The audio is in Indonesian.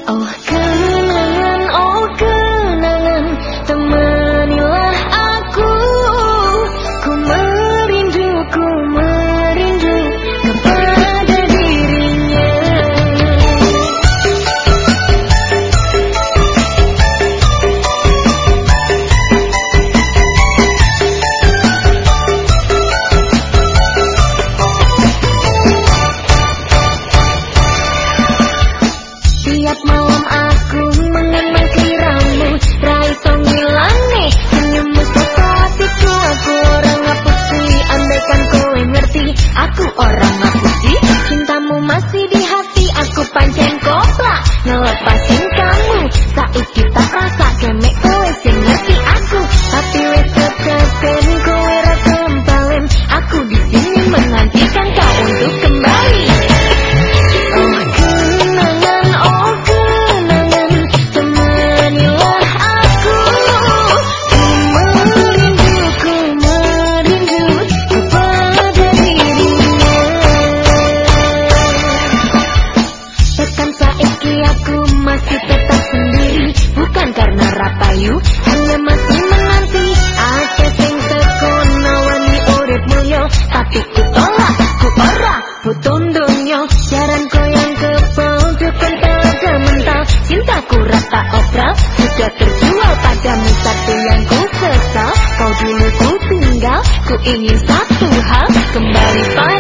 Oh kenangan, temanilah aku. Ku merindu kepada dirinya. Tiap malam aku mengenang kiramu, rai tongilane senyummu soto hatiku. Aku orang ngapusi, andaikan kowe ngerti. Aku orang ngapusi, cintamu masih di hati. Aku pancen kopla ngelepasin kamu. Saiki tak rasa kemek kowe sing ngerti aku. Tapi wes keketen kowe ra kempalen. Aku di sini menantikan kau untuk kembali. Oh kenangan, temanilah aku. Ku merindu kepada dirinya. Tekan saiki aku masih tetap sendiri, bukan karena rapayu, hanya masih menanti. Akeh sing teko nawani urip mulya, tapi ku tolak, ku ora butuh donya. Jaran koyang kepol dukun telaga mental. Cintaku rata obral, sudah terjual padamu. Satu yang ku sesal, kau dulu ku tinggal. Ku ingin satu hal, kembali pada